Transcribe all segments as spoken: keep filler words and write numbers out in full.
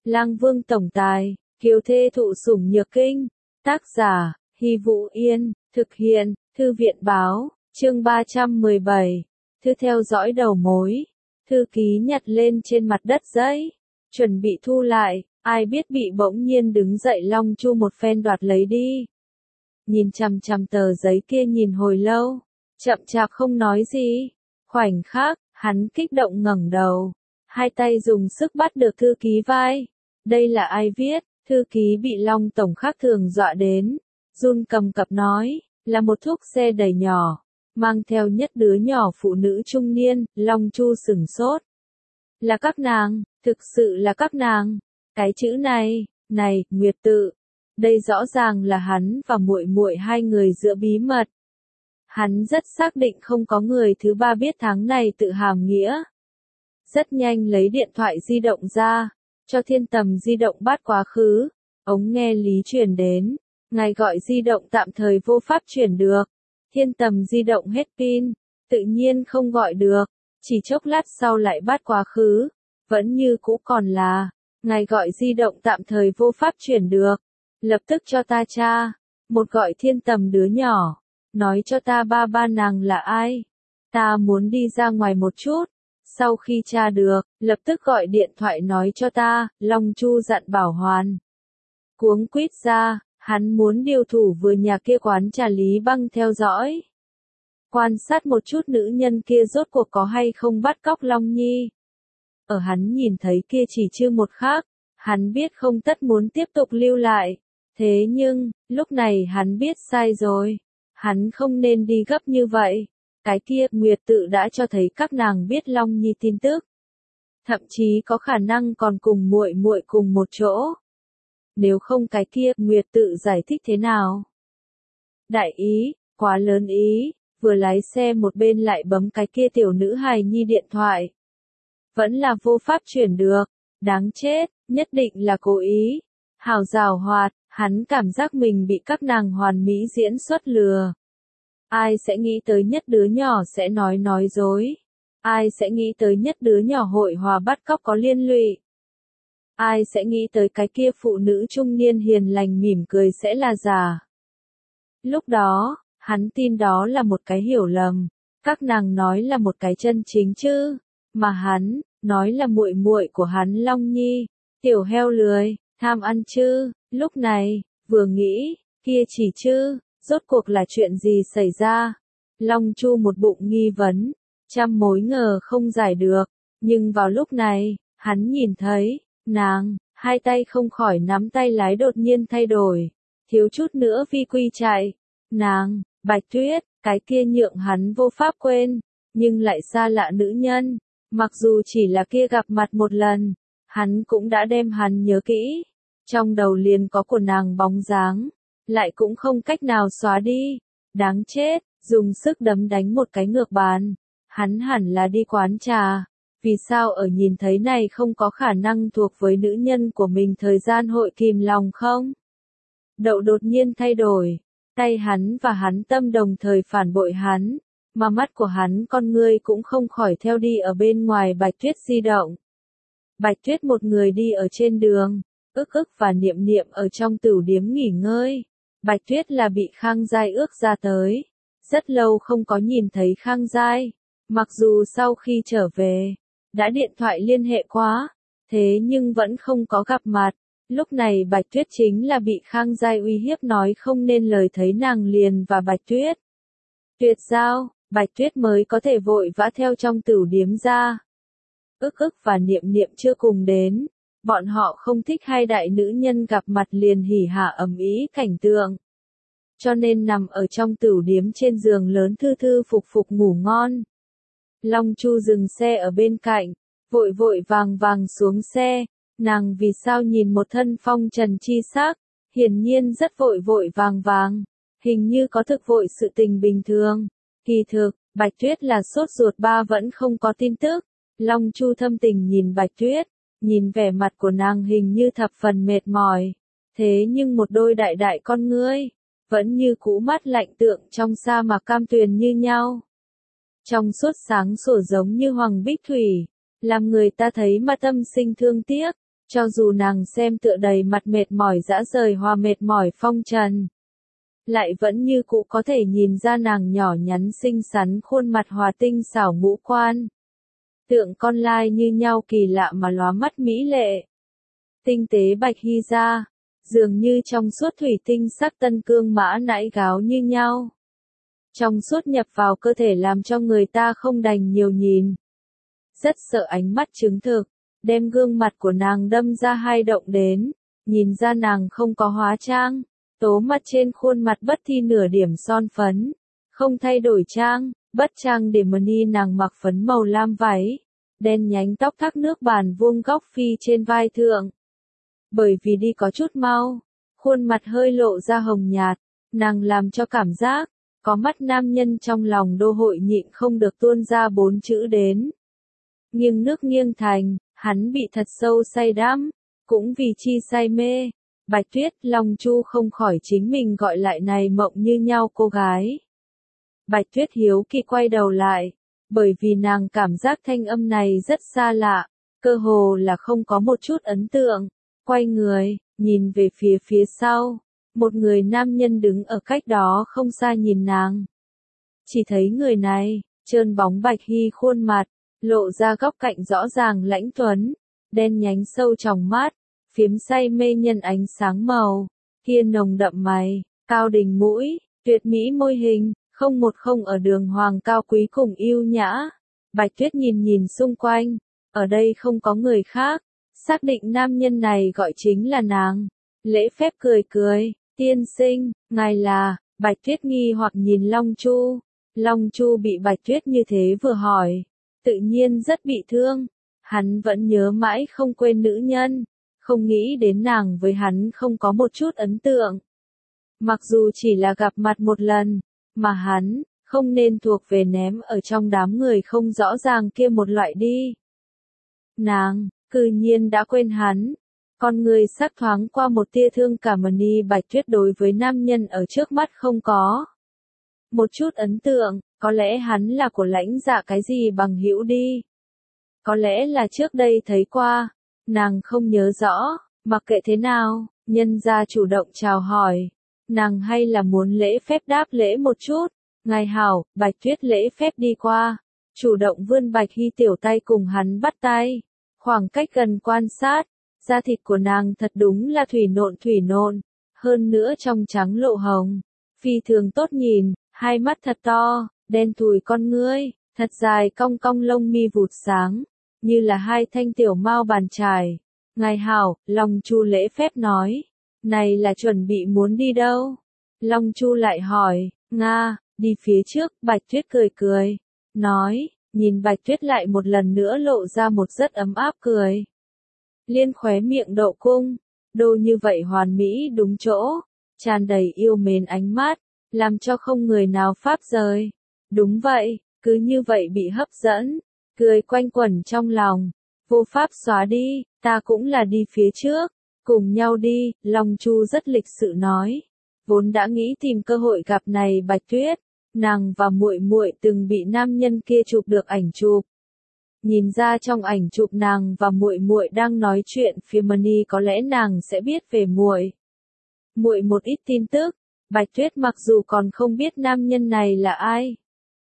Lang Vương tổng tài, kiều thê thụ sủng nhược kinh. Tác giả, Hy Vũ Yên, thực hiện, Thư viện báo, chương ba trăm mười bảy. Thư theo dõi đầu mối. Thư ký nhặt lên trên mặt đất giấy, chuẩn bị thu lại, ai biết bị bỗng nhiên đứng dậy Long Chu một phen đoạt lấy đi. Nhìn chằm chằm tờ giấy kia nhìn hồi lâu, chậm chạp không nói gì. Khoảnh khắc, hắn kích động ngẩng đầu, hai tay dùng sức bắt được thư ký vai. Đây là ai viết? Thư ký bị Long tổng khác thường dọa đến, run cầm cập nói, là một thúc xe đầy nhỏ, mang theo nhất đứa nhỏ phụ nữ trung niên. Long Chu sửng sốt. Là các nàng, thực sự là các nàng. Cái chữ này, này, Nguyệt Tự. Đây rõ ràng là hắn và muội muội hai người giữa bí mật. Hắn rất xác định không có người thứ ba biết tháng này tự hàm nghĩa. Rất nhanh lấy điện thoại di động ra, cho Thiên Tầm di động bắt quá khứ. Ống nghe lý truyền đến, ngài gọi di động tạm thời vô pháp chuyển được. Thiên Tầm di động hết pin, tự nhiên không gọi được. Chỉ chốc lát sau lại bắt quá khứ, vẫn như cũ còn là, ngài gọi di động tạm thời vô pháp chuyển được. Lập tức cho ta tra, một gọi Thiên Tầm đứa nhỏ, nói cho ta ba ba nàng là ai. Ta muốn đi ra ngoài một chút. Sau khi tra được, lập tức gọi điện thoại nói cho ta. Long Chu dặn Bảo Hoàn. Cuống quýt ra, hắn muốn điều thủ vừa nhà kia quán trà Lý Băng theo dõi. Quan sát một chút nữ nhân kia rốt cuộc có hay không bắt cóc Long Nhi. Ở hắn nhìn thấy kia chỉ chưa một khắc, hắn biết không tất muốn tiếp tục lưu lại. Thế nhưng, lúc này hắn biết sai rồi. Hắn không nên đi gấp như vậy. Cái kia, Nguyệt Tự đã cho thấy các nàng biết Long Nhi tin tức. Thậm chí có khả năng còn cùng muội muội cùng một chỗ. Nếu không cái kia, Nguyệt Tự giải thích thế nào? Đại ý, quá lớn ý, vừa lái xe một bên lại bấm cái kia tiểu nữ hài nhi điện thoại. Vẫn là vô pháp chuyển được, đáng chết, nhất định là cố ý. Hào giảo hoạt, hắn cảm giác mình bị các nàng hoàn mỹ diễn xuất lừa. Ai sẽ nghĩ tới nhất đứa nhỏ sẽ nói nói dối? Ai sẽ nghĩ tới nhất đứa nhỏ hội hòa bắt cóc có liên lụy? Ai sẽ nghĩ tới cái kia phụ nữ trung niên hiền lành mỉm cười sẽ là giả? Lúc đó, hắn tin đó là một cái hiểu lầm. Các nàng nói là một cái chân chính chứ, mà hắn nói là muội muội của hắn Long Nhi, tiểu heo lười, tham ăn chứ. Lúc này, vừa nghĩ, kia chỉ chứ, rốt cuộc là chuyện gì xảy ra? Long Chu một bụng nghi vấn, trăm mối ngờ không giải được, nhưng vào lúc này, hắn nhìn thấy, nàng, hai tay không khỏi nắm tay lái đột nhiên thay đổi, thiếu chút nữa vi quy chạy. Nàng, Bạch Tuyết, cái kia nhượng hắn vô pháp quên, nhưng lại xa lạ nữ nhân, mặc dù chỉ là kia gặp mặt một lần, hắn cũng đã đem hắn nhớ kỹ, trong đầu liền có của nàng bóng dáng, lại cũng không cách nào xóa đi. Đáng chết, dùng sức đấm đánh một cái ngược bàn. Hắn hẳn là đi quán trà, vì sao ở nhìn thấy này không có khả năng thuộc với nữ nhân của mình thời gian hội kìm lòng không? Đậu đột nhiên thay đổi, tay hắn và hắn tâm đồng thời phản bội hắn, mà mắt của hắn con ngươi cũng không khỏi theo đi ở bên ngoài Bạch Tuyết di động. Bạch Tuyết một người đi ở trên đường, ức ức và niệm niệm ở trong tửu điếm nghỉ ngơi. Bạch Tuyết là bị Khang Giai ước ra tới. Rất lâu không có nhìn thấy Khang Giai. Mặc dù sau khi trở về, đã điện thoại liên hệ quá, thế nhưng vẫn không có gặp mặt. Lúc này Bạch Tuyết chính là bị Khang Giai uy hiếp nói không nên lời thấy nàng liền và Bạch Tuyết. Tuyệt giao, Bạch Tuyết mới có thể vội vã theo trong tửu điếm ra. Ức ức và niệm niệm chưa cùng đến. Bọn họ không thích hai đại nữ nhân gặp mặt liền hỉ hả ầm ĩ cảnh tượng. Cho nên nằm ở trong tửu điếm trên giường lớn thư thư phục phục ngủ ngon. Long Chu dừng xe ở bên cạnh, vội vội vàng vàng xuống xe. Nàng vì sao nhìn một thân phong trần chi sắc, hiển nhiên rất vội vội vàng vàng, hình như có thực vội sự tình bình thường. Kỳ thực, Bạch Tuyết là sốt ruột ba vẫn không có tin tức. Long Chu thâm tình nhìn Bạch Tuyết. Nhìn vẻ mặt của nàng hình như thập phần mệt mỏi, thế nhưng một đôi đại đại con ngươi, vẫn như cũ mắt lạnh tượng trong sa mạc cam tuyền như nhau. Trong suốt sáng sủa giống như hoàng bích thủy, làm người ta thấy mà tâm sinh thương tiếc. Cho dù nàng xem tựa đầy mặt mệt mỏi dã rời hoa mệt mỏi phong trần, lại vẫn như cũ có thể nhìn ra nàng nhỏ nhắn xinh xắn khuôn mặt hòa tinh xảo ngũ quan. Tượng con lai như nhau kỳ lạ mà lóa mắt mỹ lệ. Tinh tế bạch hy da, dường như trong suốt thủy tinh sắc tân cương mã nãi gáo như nhau. Trong suốt nhập vào cơ thể làm cho người ta không đành nhiều nhìn. Rất sợ ánh mắt chứng thực, đem gương mặt của nàng đâm ra hai động đến, nhìn ra nàng không có hóa trang, tố mặt trên khuôn mặt bất thi nửa điểm son phấn, không thay đổi trang, bất trang để mà ni nàng mặc phấn màu lam váy, đen nhánh tóc thác nước bàn vuông góc phi trên vai thượng. Bởi vì đi có chút mau, khuôn mặt hơi lộ ra hồng nhạt, nàng làm cho cảm giác, có mắt nam nhân trong lòng đô hội nhịn không được tuôn ra bốn chữ đến. Nghiêng nước nghiêng thành, hắn bị thật sâu say đắm, cũng vì chi say mê. Bạch Tuyết, Long Chu không khỏi chính mình gọi lại này mộng như nhau cô gái. Bạch Tuyết hiếu kỳ quay đầu lại, bởi vì nàng cảm giác thanh âm này rất xa lạ, cơ hồ là không có một chút ấn tượng. Quay người, nhìn về phía phía sau, một người nam nhân đứng ở cách đó không xa nhìn nàng. Chỉ thấy người này, trơn bóng bạch hy khuôn mặt, lộ ra góc cạnh rõ ràng lãnh tuấn, đen nhánh sâu trong mắt, phiếm say mê nhân ánh sáng màu, kia nồng đậm mày, cao đỉnh mũi, tuyệt mỹ môi hình, không một không ở đường hoàng cao quý cùng yêu nhã. Bạch Tuyết nhìn nhìn xung quanh, ở đây không có người khác, xác định nam nhân này gọi chính là nàng. Lễ phép cười cười, tiên sinh, ngài là, Bạch Tuyết nghi hoặc nhìn Long Chu. Long Chu bị Bạch Tuyết như thế vừa hỏi, tự nhiên rất bị thương, hắn vẫn nhớ mãi không quên nữ nhân, không nghĩ đến nàng với hắn không có một chút ấn tượng. Mặc dù chỉ là gặp mặt một lần, mà hắn, không nên thuộc về ném ở trong đám người không rõ ràng kia một loại đi. Nàng, cư nhiên đã quên hắn. Con người sắc thoáng qua một tia thương cảm mà ni Bạch Tuyết đối với nam nhân ở trước mắt không có một chút ấn tượng, có lẽ hắn là của lãnh dạ cái gì bằng hữu đi. Có lẽ là trước đây thấy qua, nàng không nhớ rõ, mặc kệ thế nào, nhân gia chủ động chào hỏi, nàng hay là muốn lễ phép đáp lễ một chút. Ngài hảo, Bạch Tuyết lễ phép đi qua, chủ động vươn Bạch Hy tiểu tay cùng hắn bắt tay, khoảng cách gần quan sát, da thịt của nàng thật đúng là thủy nộn thủy nộn, hơn nữa trong trắng lộ hồng, phi thường tốt nhìn, hai mắt thật to, đen thùi con ngươi, thật dài cong cong lông mi vụt sáng, như là hai thanh tiểu mao bàn chải. Ngài hảo, Long Chu lễ phép nói, này là chuẩn bị muốn đi đâu? Long Chu lại hỏi, Nga, đi phía trước. Bạch Tuyết cười cười, nói, nhìn Bạch Tuyết lại một lần nữa lộ ra một rất ấm áp cười. Liên khóe miệng độ cung, đô như vậy hoàn mỹ đúng chỗ, tràn đầy yêu mến ánh mắt, làm cho không người nào pháp rời. Đúng vậy, cứ như vậy bị hấp dẫn, cười quanh quẩn trong lòng, vô pháp xóa đi, ta cũng là đi phía trước, cùng nhau đi. Long Chu rất lịch sự nói, vốn đã nghĩ tìm cơ hội gặp này Bạch Tuyết, nàng và muội muội từng bị nam nhân kia chụp được ảnh chụp. Nhìn ra trong ảnh chụp nàng và muội muội đang nói chuyện phía Mani, có lẽ nàng sẽ biết về muội muội một ít tin tức. Bạch Tuyết mặc dù còn không biết nam nhân này là ai,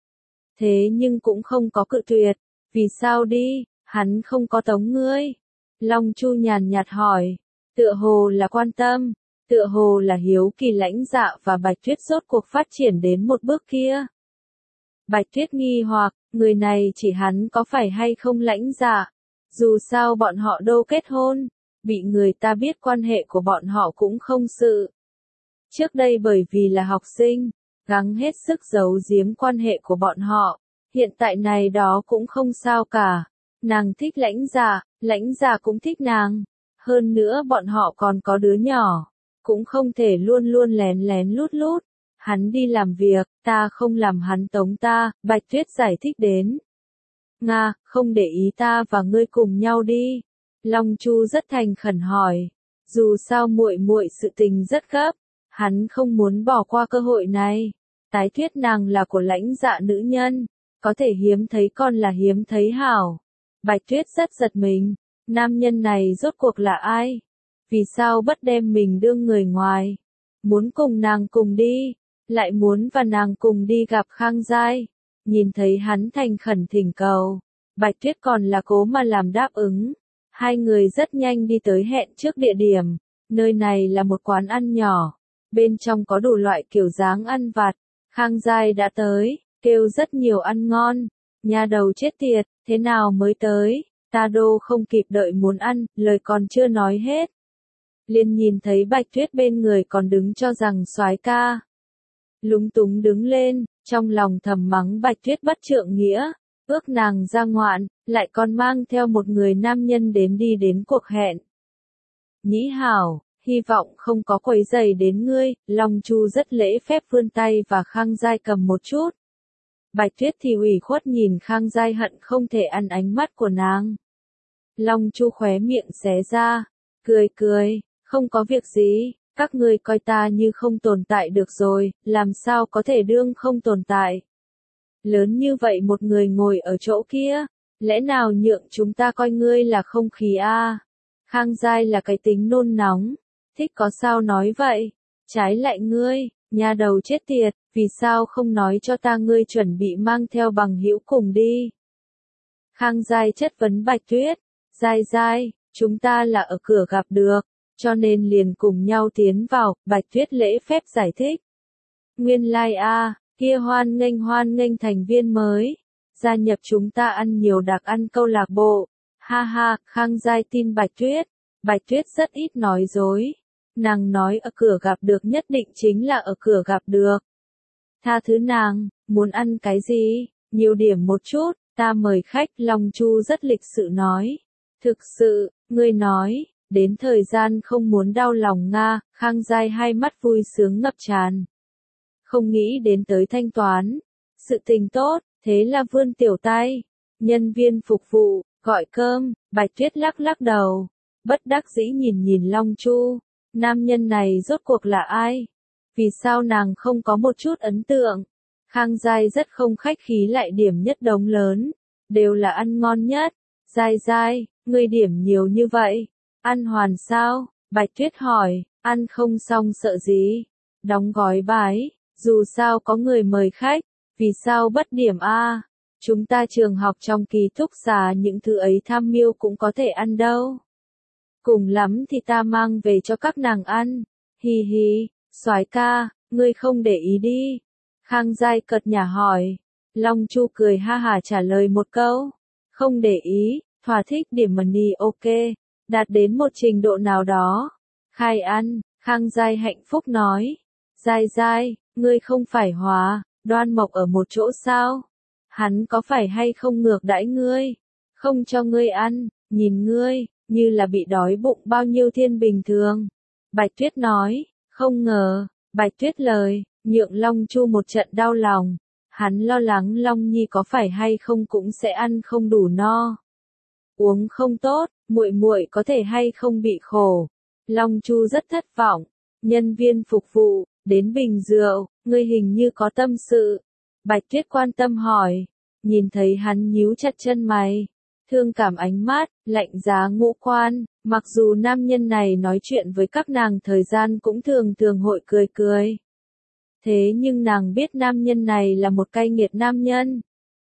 thế nhưng cũng không có cự tuyệt. Vì sao đi, hắn không có tống ngươi? Long Chu nhàn nhạt hỏi, tựa hồ là quan tâm, tựa hồ là hiếu kỳ lãnh dạ và Bạch Tuyết rốt cuộc phát triển đến một bước kia. Bạch Tuyết nghi hoặc, người này chỉ hắn có phải hay không lãnh dạ, dù sao bọn họ đâu kết hôn, bị người ta biết quan hệ của bọn họ cũng không sự. Trước đây bởi vì là học sinh, gắng hết sức giấu giếm quan hệ của bọn họ, hiện tại này đó cũng không sao cả. Nàng thích lãnh dạ, lãnh dạ cũng thích nàng, hơn nữa bọn họ còn có đứa nhỏ, cũng không thể luôn luôn lén lén lút lút. Hắn đi làm việc, ta không làm hắn tống ta. Bạch Tuyết giải thích đến. Nga, không để ý ta và ngươi cùng nhau đi. Long Chu rất thành khẩn hỏi, dù sao muội muội sự tình rất gấp, hắn không muốn bỏ qua cơ hội này. Tái thuyết nàng là của lãnh dạ nữ nhân, có thể hiếm thấy còn là hiếm thấy hảo. Bạch Tuyết rất giật mình, nam nhân này rốt cuộc là ai? Vì sao bất đem mình đương người ngoài? Muốn cùng nàng cùng đi, lại muốn và nàng cùng đi gặp Khang Giai. Nhìn thấy hắn thành khẩn thỉnh cầu, Bạch Tuyết còn là cố mà làm đáp ứng. Hai người rất nhanh đi tới hẹn trước địa điểm, nơi này là một quán ăn nhỏ, bên trong có đủ loại kiểu dáng ăn vặt. Khang Giai đã tới, kêu rất nhiều ăn ngon. Nhà đầu chết tiệt, thế nào mới tới? Ta đô không kịp đợi muốn ăn, lời còn chưa nói hết. Liền nhìn thấy Bạch Tuyết bên người còn đứng cho rằng soái ca. Lúng túng đứng lên, trong lòng thầm mắng Bạch Tuyết bất trượng nghĩa, ước nàng ra ngoạn, lại còn mang theo một người nam nhân đến đi đến cuộc hẹn. Nhĩ hảo, hy vọng không có quấy rầy đến ngươi. Long Chu rất lễ phép vươn tay và Khang Giai cầm một chút. Bạch Tuyết thì ủy khuất nhìn Khang Giai hận không thể ăn ánh mắt của nàng. Long Chu khóe miệng xé ra, cười cười, không có việc gì, các ngươi coi ta như không tồn tại được rồi, làm sao có thể đương không tồn tại. Lớn như vậy một người ngồi ở chỗ kia, lẽ nào nhượng chúng ta coi ngươi là không khí a? À? Khang Giai là cái tính nôn nóng, thích có sao nói vậy, trái lại ngươi, nhà đầu chết tiệt, vì sao không nói cho ta ngươi chuẩn bị mang theo bằng hữu cùng đi. Khang Giai chất vấn Bạch Tuyết, Giai Giai, chúng ta là ở cửa gặp được, cho nên liền cùng nhau tiến vào. Bạch Tuyết lễ phép giải thích. Nguyên lai like a, kia hoan nghênh hoan nghênh thành viên mới, gia nhập chúng ta ăn nhiều đặc ăn câu lạc bộ. Ha ha, Khang Giai tin Bạch Tuyết. Bạch Tuyết rất ít nói dối. Nàng nói ở cửa gặp được nhất định chính là ở cửa gặp được. Tha thứ nàng, muốn ăn cái gì, nhiều điểm một chút, ta mời khách. Long Chu rất lịch sự nói. Thực sự, ngươi nói, đến thời gian không muốn đau lòng Nga. Khang Giai hai mắt vui sướng ngập tràn. Không nghĩ đến tới thanh toán. Sự tình tốt, thế là vươn tiểu tay. Nhân viên phục vụ, gọi cơm. Bạch Tuyết lắc lắc đầu. Bất đắc dĩ nhìn nhìn Long Chu. Nam nhân này rốt cuộc là ai? Vì sao nàng không có một chút ấn tượng? Khang Giai rất không khách khí lại điểm nhất đống lớn. Đều là ăn ngon nhất. Giai Giai, ngươi điểm nhiều như vậy. Ăn hoàn sao? Bạch Tuyết hỏi. Ăn không xong sợ gì? Đóng gói bái. Dù sao có người mời khách. Vì sao bất điểm a? Chúng ta trường học trong ký túc xá những thứ ấy tham miêu cũng có thể ăn đâu. Cùng lắm thì ta mang về cho các nàng ăn. Hi hi, soái ca, ngươi không để ý đi. Khang Giai cợt nhả hỏi. Long Chu cười ha hả trả lời một câu. Không để ý, thỏa thích điểm money ok, đạt đến một trình độ nào đó. Khai ăn, Khang Giai hạnh phúc nói. Giai Giai, ngươi không phải Hòa, Đoan Mộc ở một chỗ sao? Hắn có phải hay không ngược đãi ngươi? Không cho ngươi ăn, nhìn ngươi, như là bị đói bụng bao nhiêu thiên bình thường. Bạch Tuyết nói, không ngờ, Bạch Tuyết lời, nhượng Long Chu một trận đau lòng. Hắn lo lắng Long Nhi có phải hay không cũng sẽ ăn không đủ no. Uống không tốt, muội muội có thể hay không bị khổ. Long Chu rất thất vọng. Nhân viên phục vụ, đến bình rượu, ngươi hình như có tâm sự. Bạch Tuyết quan tâm hỏi. Nhìn thấy hắn nhíu chặt chân mày. Thương cảm ánh mắt, lạnh giá ngũ quan. Mặc dù nam nhân này nói chuyện với các nàng thời gian cũng thường thường hội cười cười. Thế nhưng nàng biết nam nhân này là một cay nghiệt nam nhân.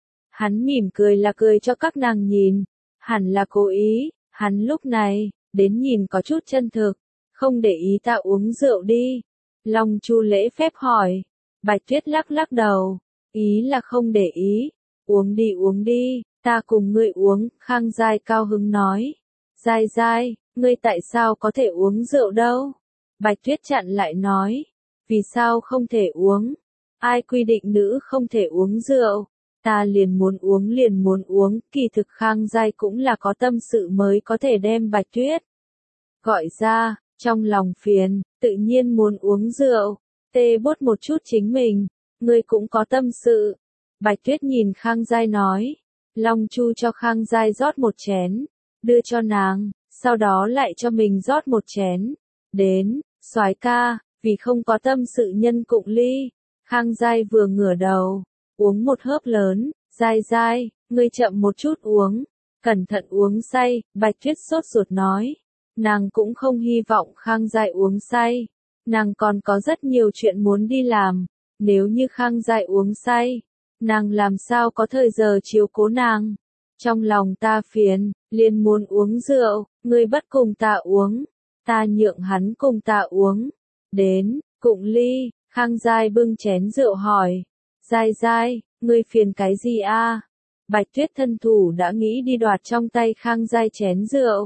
Hắn mỉm cười là cười cho các nàng nhìn. Hẳn là cố ý, hắn lúc này, đến nhìn có chút chân thực. Không để ý ta uống rượu đi. Long Chu lễ phép hỏi. Bạch Tuyết lắc lắc đầu. Ý là không để ý. Uống đi uống đi, ta cùng ngươi uống. Khang Giai cao hứng nói. Giai Giai, ngươi tại sao có thể uống rượu đâu? Bạch Tuyết chặn lại nói. Vì sao không thể uống? Ai quy định nữ không thể uống rượu? Ta liền muốn uống liền muốn uống. Kỳ thực Khang Giai cũng là có tâm sự mới có thể đem Bạch Tuyết gọi ra, trong lòng phiền, tự nhiên muốn uống rượu. Tê bốt một chút chính mình, ngươi cũng có tâm sự. Bạch Tuyết nhìn Khang Giai nói. Long Chu cho Khang Giai rót một chén, đưa cho nàng, sau đó lại cho mình rót một chén. Đến, soái ca, vì không có tâm sự nhân cụng ly. Khang Giai vừa ngửa đầu, uống một hớp lớn. Giai Giai, ngươi chậm một chút uống. Cẩn thận uống say, Bạch Tuyết sốt ruột nói. Nàng cũng không hy vọng Khang Giai uống say. Nàng còn có rất nhiều chuyện muốn đi làm. Nếu như Khang Giai uống say, nàng làm sao có thời giờ chiếu cố nàng. Trong lòng ta phiền, liền muốn uống rượu, ngươi bất cùng ta uống. Ta nhượng hắn cùng ta uống. Đến, cụng ly, Khang Giai bưng chén rượu hỏi. Giai Giai, ngươi phiền cái gì a? Bạch Tuyết thân thủ đã nghĩ đi đoạt trong tay Khang Giai chén rượu.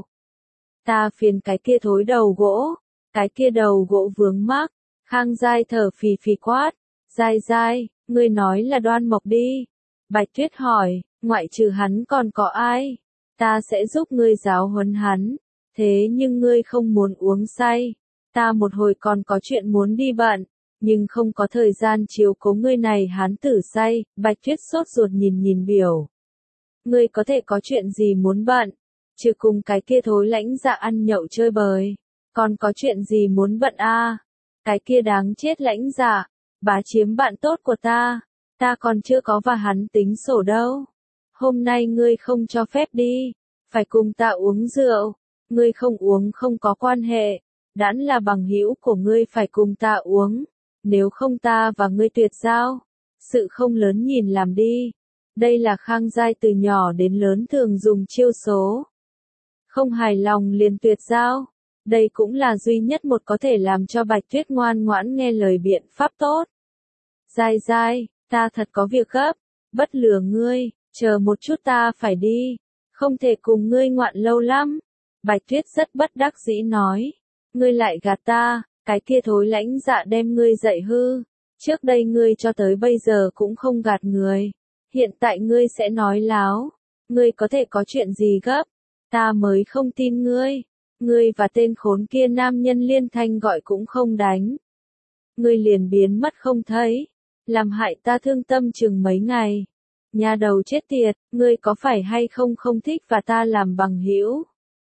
Ta phiền cái kia thối đầu gỗ, cái kia đầu gỗ vướng mắc. Khang Giai thở phì phì quát. Giai Giai, ngươi nói là Đoan Mộc đi. Bạch Tuyết hỏi, ngoại trừ hắn còn có ai? Ta sẽ giúp ngươi giáo huấn hắn. Thế nhưng ngươi không muốn uống say. Ta một hồi còn có chuyện muốn đi bận, nhưng không có thời gian chiếu cố ngươi này hán tử say. Bạch Tuyết sốt ruột nhìn nhìn biểu. Ngươi có thể có chuyện gì muốn bận? Trừ cùng cái kia thối lãnh dạ ăn nhậu chơi bời. Còn có chuyện gì muốn bận a? Cái kia đáng chết lãnh dạ. Bá chiếm bạn tốt của ta. Ta còn chưa có và hắn tính sổ đâu. Hôm nay ngươi không cho phép đi. Phải cùng ta uống rượu. Ngươi không uống không có quan hệ. Đãn là bằng hữu của ngươi phải cùng ta uống. Nếu không ta và ngươi tuyệt giao. Sự không lớn nhìn làm đi. Đây là Khang Giai từ nhỏ đến lớn thường dùng chiêu số. Không hài lòng liền tuyệt giao. Đây cũng là duy nhất một có thể làm cho Bạch Tuyết ngoan ngoãn nghe lời biện pháp tốt. Giai Giai, ta thật có việc gấp. Bất lừa ngươi, chờ một chút ta phải đi. Không thể cùng ngươi ngoạn lâu lắm. Bạch Tuyết rất bất đắc dĩ nói. Ngươi lại gạt ta, cái kia thối lãnh dạ đem ngươi dạy hư. Trước đây ngươi cho tới bây giờ cũng không gạt người. Hiện tại ngươi sẽ nói láo. Ngươi có thể có chuyện gì gấp? Ta mới không tin ngươi. Ngươi và tên khốn kia nam nhân liên thanh gọi cũng không đánh. Ngươi liền biến mất không thấy. Làm hại ta thương tâm chừng mấy ngày. Nhà đầu chết tiệt, ngươi có phải hay không không thích và ta làm bằng hữu?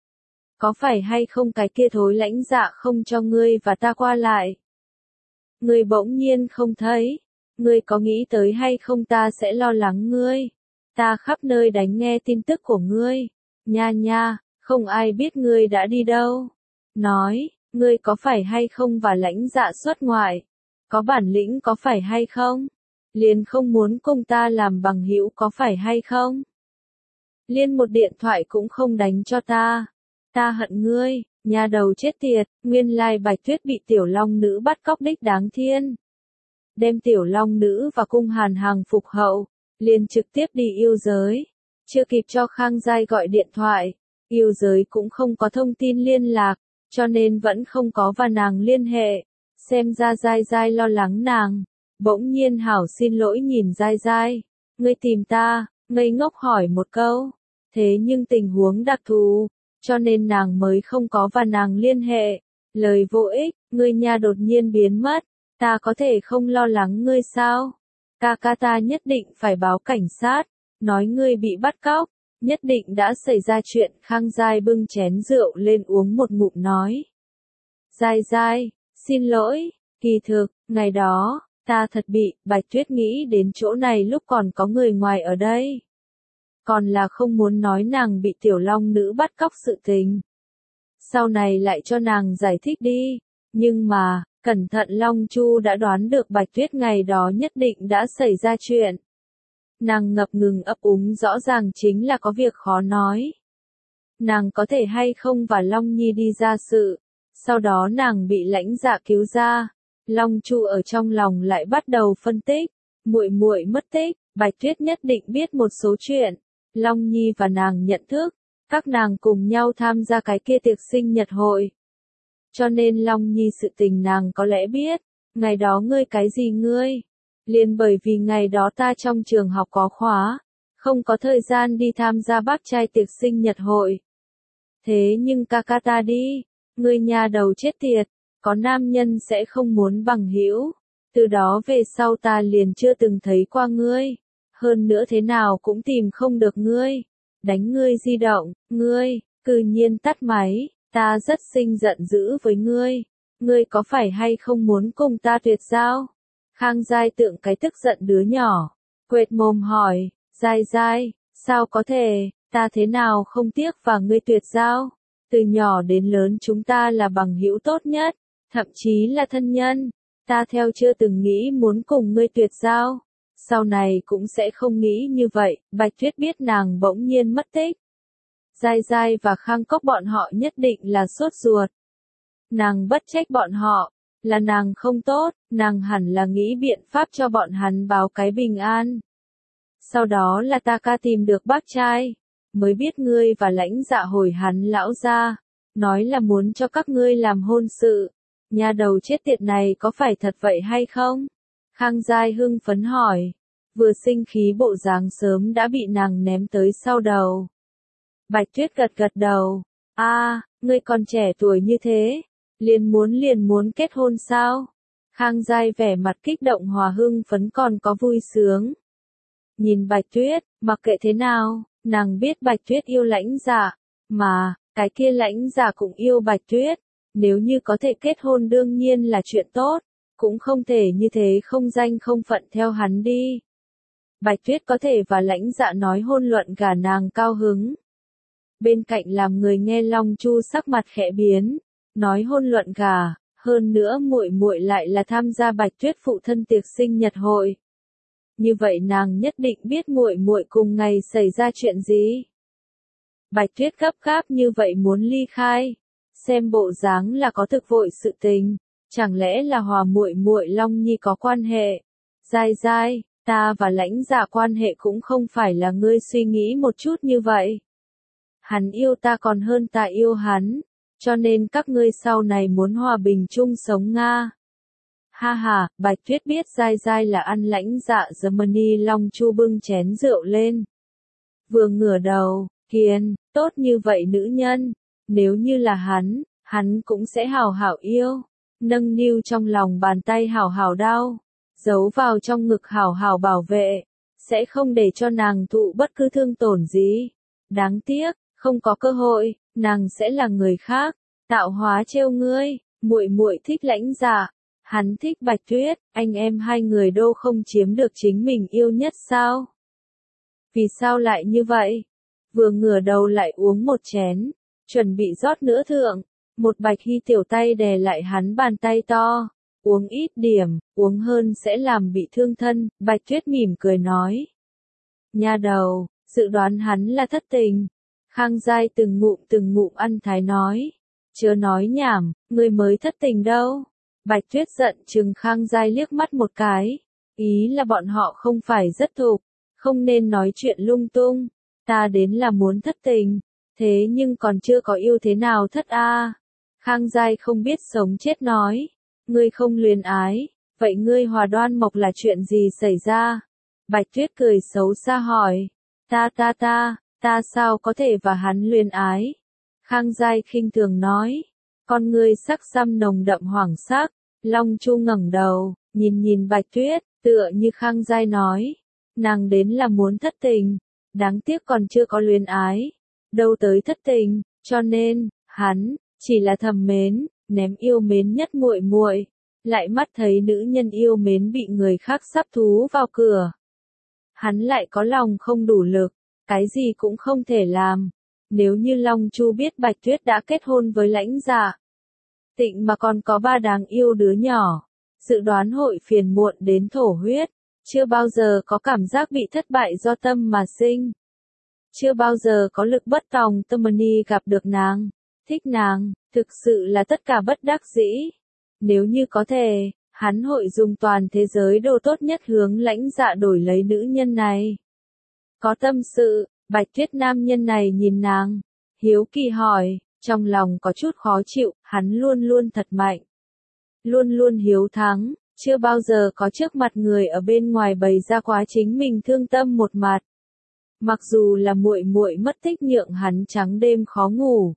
Có phải hay không cái kia thối lãnh dạ không cho ngươi và ta qua lại? Ngươi bỗng nhiên không thấy. Ngươi có nghĩ tới hay không ta sẽ lo lắng ngươi. Ta khắp nơi đánh nghe tin tức của ngươi. Nha nha, không ai biết ngươi đã đi đâu. Nói, ngươi có phải hay không và lãnh dạ xuất ngoại? Có bản lĩnh có phải hay không? Liền không muốn cùng ta làm bằng hữu có phải hay không? Liên một điện thoại cũng không đánh cho ta. Ta hận ngươi, nhà đầu chết tiệt. Nguyên lai Bạch Tuyết bị tiểu long nữ bắt cóc đích đáng thiên. Đem tiểu long nữ và cung hàn hàng phục hậu, liền trực tiếp đi yêu giới. Chưa kịp cho Khang Giai gọi điện thoại, yêu giới cũng không có thông tin liên lạc, cho nên vẫn không có và nàng liên hệ. Xem ra Giai Giai lo lắng nàng. Bỗng nhiên hảo xin lỗi nhìn Giai Giai. Ngươi tìm ta, ngây ngốc hỏi một câu. Thế nhưng tình huống đặc thù, cho nên nàng mới không có và nàng liên hệ. Lời vô ích, ngươi nha đột nhiên biến mất. Ta có thể không lo lắng ngươi sao? Ca ca ta nhất định phải báo cảnh sát. Nói ngươi bị bắt cóc. Nhất định đã xảy ra chuyện. Khang Giai bưng chén rượu lên uống một ngụm nói. Giai Giai, xin lỗi. Kỳ thực, ngày đó, ta thật bị. Bạch Tuyết nghĩ đến chỗ này lúc còn có người ngoài ở đây. Còn là không muốn nói nàng bị tiểu long nữ bắt cóc sự tình. Sau này lại cho nàng giải thích đi. Nhưng mà, cẩn thận Long Chu đã đoán được Bạch Tuyết ngày đó nhất định đã xảy ra chuyện. Nàng ngập ngừng ấp úng rõ ràng chính là có việc khó nói. Nàng có thể hay không và Long Nhi đi ra sự. Sau đó nàng bị lãnh dạ cứu ra. Long Chu ở trong lòng lại bắt đầu phân tích. Muội muội mất tích, Bạch Tuyết nhất định biết một số chuyện. Long Nhi và nàng nhận thức. Các nàng cùng nhau tham gia cái kia tiệc sinh nhật hội. Cho nên Long Nhi sự tình nàng có lẽ biết. Ngày đó ngươi cái gì ngươi? Liền bởi vì ngày đó ta trong trường học có khóa. Không có thời gian đi tham gia bác trai tiệc sinh nhật hội. Thế nhưng ca ca ta đi. Ngươi nhà đầu chết tiệt. Có nam nhân sẽ không muốn bằng hữu. Từ đó về sau ta liền chưa từng thấy qua ngươi. Hơn nữa thế nào cũng tìm không được ngươi. Đánh ngươi di động, ngươi, cư nhiên tắt máy. Ta rất sinh giận dữ với ngươi. Ngươi có phải hay không muốn cùng ta tuyệt giao? Khang Giai tượng cái tức giận đứa nhỏ. Quệt mồm hỏi, Giai Giai, sao có thể? Ta thế nào không tiếc và ngươi tuyệt giao, từ nhỏ đến lớn chúng ta là bằng hữu tốt nhất, thậm chí là thân nhân, ta theo chưa từng nghĩ muốn cùng ngươi tuyệt giao, sau này cũng sẽ không nghĩ như vậy. Bạch Tuyết biết nàng bỗng nhiên mất tích. Giai Giai và Khang Cốc bọn họ nhất định là sốt ruột. Nàng bất trách bọn họ, là nàng không tốt, nàng hẳn là nghĩ biện pháp cho bọn hắn báo cái bình an. Sau đó là ta ca tìm được bác trai, mới biết ngươi và Lãnh Dạ hồi hắn lão gia, nói là muốn cho các ngươi làm hôn sự. Nhà đầu chết tiệt này có phải thật vậy hay không? Khang Giai hưng phấn hỏi, vừa sinh khí bộ dáng sớm đã bị nàng ném tới sau đầu. Bạch Tuyết gật gật đầu, a, à, ngươi còn trẻ tuổi như thế, liền muốn liền muốn kết hôn sao? Khang Giai vẻ mặt kích động hòa hưng phấn còn có vui sướng. Nhìn Bạch Tuyết, mặc kệ thế nào, nàng biết Bạch Tuyết yêu Lãnh Dạ, mà, cái kia Lãnh Dạ cũng yêu Bạch Tuyết, nếu như có thể kết hôn đương nhiên là chuyện tốt, cũng không thể như thế không danh không phận theo hắn đi. Bạch Tuyết có thể và Lãnh Dạ nói hôn luận gả nàng cao hứng. Bên cạnh làm người nghe Long Chu sắc mặt khẽ biến, nói hôn luận gả, hơn nữa muội muội lại là tham gia Bạch Tuyết phụ thân tiệc sinh nhật hội. Như vậy nàng nhất định biết muội muội cùng ngày xảy ra chuyện gì. Bạch Tuyết gấp gáp như vậy muốn ly khai, xem bộ dáng là có thực vội sự tình, chẳng lẽ là hòa muội muội Long Nhi có quan hệ? Giai Giai, ta và Lãnh Dạ quan hệ cũng không phải là ngươi suy nghĩ một chút như vậy. Hắn yêu ta còn hơn ta yêu hắn, cho nên các ngươi sau này muốn hòa bình chung sống Nga. Ha ha, Bạch Tuyết biết Giai Giai là ăn Lãnh Dạ Germany. Long Chu bưng chén rượu lên. Vừa ngửa đầu, hiền, tốt như vậy nữ nhân, nếu như là hắn, hắn cũng sẽ hào hảo yêu, nâng niu trong lòng bàn tay hào hào đau, giấu vào trong ngực hào hào bảo vệ, sẽ không để cho nàng thụ bất cứ thương tổn gì. Đáng tiếc, không có cơ hội, nàng sẽ là người khác, tạo hóa trêu ngươi, muội muội thích Lãnh Dạ, hắn thích Bạch Tuyết, anh em hai người đâu không chiếm được chính mình yêu nhất sao? Vì sao lại như vậy? Vừa ngửa đầu lại uống một chén, chuẩn bị rót nữa thượng, một Bạch Hy tiểu tay đè lại hắn bàn tay to, uống ít điểm, uống hơn sẽ làm bị thương thân. Bạch Tuyết mỉm cười nói. Nha đầu, dự đoán hắn là thất tình. Khang Giai từng ngụm từng ngụm ăn thái nói. Chớ nói nhảm, người mới thất tình đâu. Bạch Tuyết giận chừng Khang Giai liếc mắt một cái. Ý là bọn họ không phải rất thục, không nên nói chuyện lung tung. Ta đến là muốn thất tình, thế nhưng còn chưa có yêu thế nào thất a. À. Khang Giai không biết sống chết nói. Ngươi không luyến ái, vậy ngươi Hòa Đoan Mộc là chuyện gì xảy ra? Bạch Tuyết cười xấu xa hỏi. Ta ta ta, ta sao có thể và hắn luyến ái? Khang Giai khinh thường nói. Con ngươi sắc xăm nồng đậm hoảng sắc. Long Chu ngẩng đầu, nhìn nhìn Bạch Tuyết, tựa như Khang Giai nói. Nàng đến là muốn thất tình, đáng tiếc còn chưa có luyến ái. Đâu tới thất tình, cho nên, hắn, chỉ là thầm mến, ném yêu mến nhất muội muội, lại mắt thấy nữ nhân yêu mến bị người khác sắp thú vào cửa. Hắn lại có lòng không đủ lực, cái gì cũng không thể làm. Nếu như Long Chu biết Bạch Tuyết đã kết hôn với Lãnh Dạ, Tịnh mà còn có ba đáng yêu đứa nhỏ, dự đoán hội phiền muộn đến thổ huyết, chưa bao giờ có cảm giác bị thất bại do tâm mà sinh. Chưa bao giờ có lực bất tòng tâm ni gặp được nàng, thích nàng, thực sự là tất cả bất đắc dĩ. Nếu như có thể, hắn hội dùng toàn thế giới đồ tốt nhất hướng Lãnh Dạ đổi lấy nữ nhân này. Có tâm sự, Bạch Tuyết nam nhân này nhìn nàng, hiếu kỳ hỏi, trong lòng có chút khó chịu, hắn luôn luôn thật mạnh. Luôn luôn hiếu thắng, chưa bao giờ có trước mặt người ở bên ngoài bày ra quá chính mình thương tâm một mặt. Mặc dù là muội muội mất tích nhượng hắn trắng đêm khó ngủ.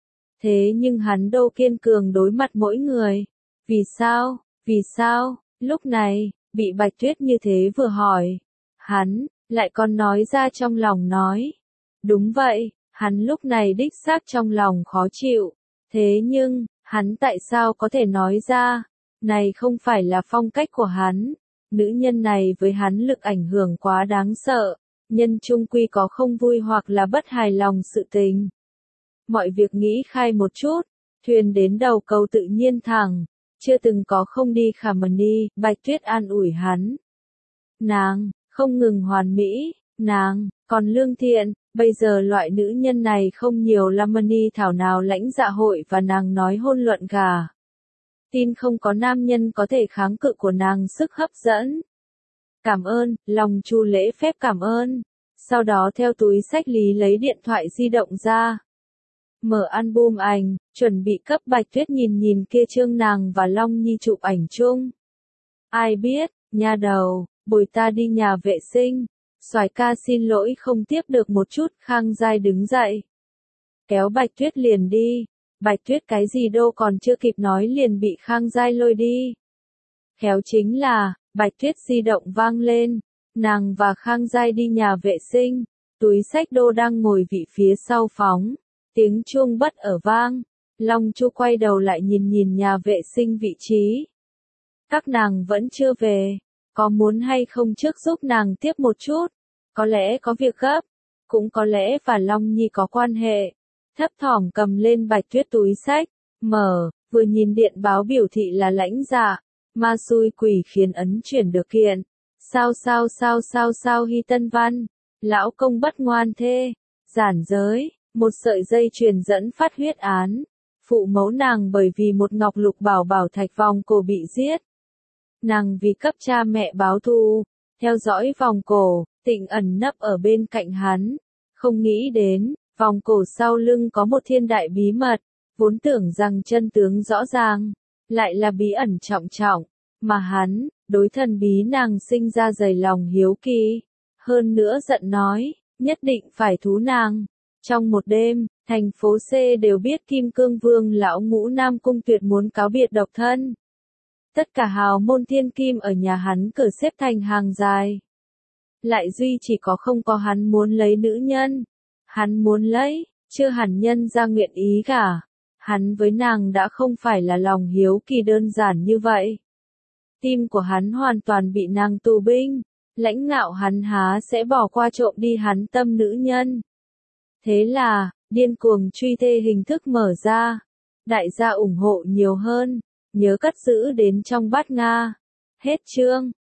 Thế nhưng hắn đâu kiên cường đối mặt mỗi người. Vì sao, vì sao, lúc này, bị Bạch Tuyết như thế vừa hỏi. Hắn, lại còn nói ra trong lòng nói. Đúng vậy, hắn lúc này đích xác trong lòng khó chịu. Thế nhưng, hắn tại sao có thể nói ra? Này không phải là phong cách của hắn. Nữ nhân này với hắn lực ảnh hưởng quá đáng sợ. nhân chung quy có không vui hoặc là bất hài lòng sự tình. Mọi việc nghĩ khai một chút, thuyền đến đầu cầu tự nhiên thẳng, chưa từng có không đi khả mần đi, Bạch Tuyết an ủi hắn. Nàng, không ngừng hoàn mỹ, nàng, còn lương thiện, bây giờ loại nữ nhân này không nhiều lắm mani thảo nào lãnh dạ hội và nàng nói hôn luận gà. Tin không có nam nhân có thể kháng cự của nàng sức hấp dẫn. Cảm ơn, lòng Chu lễ phép cảm ơn. Sau đó theo túi sách lý lấy điện thoại di động ra. Mở album ảnh, chuẩn bị cấp Bạch Tuyết nhìn nhìn kia trương nàng và Long Nhi chụp ảnh chung. Ai biết, nha đầu, bồi ta đi nhà vệ sinh. Soái ca xin lỗi không tiếp được một chút, Khang Giai đứng dậy. Kéo Bạch Tuyết liền đi. Bạch Tuyết cái gì đâu còn chưa kịp nói liền bị Khang Giai lôi đi. Khéo chính là, Bạch Tuyết di động vang lên. Nàng và Khang Giai đi nhà vệ sinh. Túi sách đô đang ngồi vị phía sau phóng. Tiếng chuông bất ở vang. Long Chu quay đầu lại nhìn nhìn nhà vệ sinh vị trí. Các nàng vẫn chưa về. Có muốn hay không trước giúp nàng tiếp một chút? Có lẽ có việc gấp. Cũng có lẽ và Long Nhi có quan hệ. Thấp thỏm cầm lên Bạch Tuyết túi sách. Mở, vừa nhìn điện báo biểu thị là lãnh dạ. Ma xui quỷ khiến ấn chuyển được kiện. Sao sao sao sao sao Hy Tân Văn. Lão công bất ngoan thê. Giản giới. Một sợi dây truyền dẫn phát huyết án. Phụ mẫu nàng bởi vì một ngọc lục bảo bảo thạch vòng cổ bị giết. Nàng vì cấp cha mẹ báo thù. Theo dõi vòng cổ, Tịnh ẩn nấp ở bên cạnh hắn. Không nghĩ đến, vòng cổ sau lưng có một thiên đại bí mật. Vốn tưởng rằng chân tướng rõ ràng. Lại là bí ẩn trọng trọng. Mà hắn, đối thần bí nàng sinh ra dày lòng hiếu kỳ. Hơn nữa giận nói, nhất định phải thú nàng. Trong một đêm, thành phố C đều biết Kim Cương Vương lão ngũ Nam Cung Tuyệt muốn cáo biệt độc thân. Tất cả hào môn thiên kim ở nhà hắn cử xếp thành hàng dài. Lại duy chỉ có không có hắn muốn lấy nữ nhân. Hắn muốn lấy, chưa hẳn nhân ra nguyện ý cả. Hắn với nàng đã không phải là lòng hiếu kỳ đơn giản như vậy. Tim của hắn hoàn toàn bị nàng tù binh. Lãnh ngạo hắn há sẽ bỏ qua trộm đi hắn tâm nữ nhân. Thế là, điên cuồng truy thê hình thức mở ra. Đại gia ủng hộ nhiều hơn. Nhớ cất giữ đến trong bát Nga. Hết chương.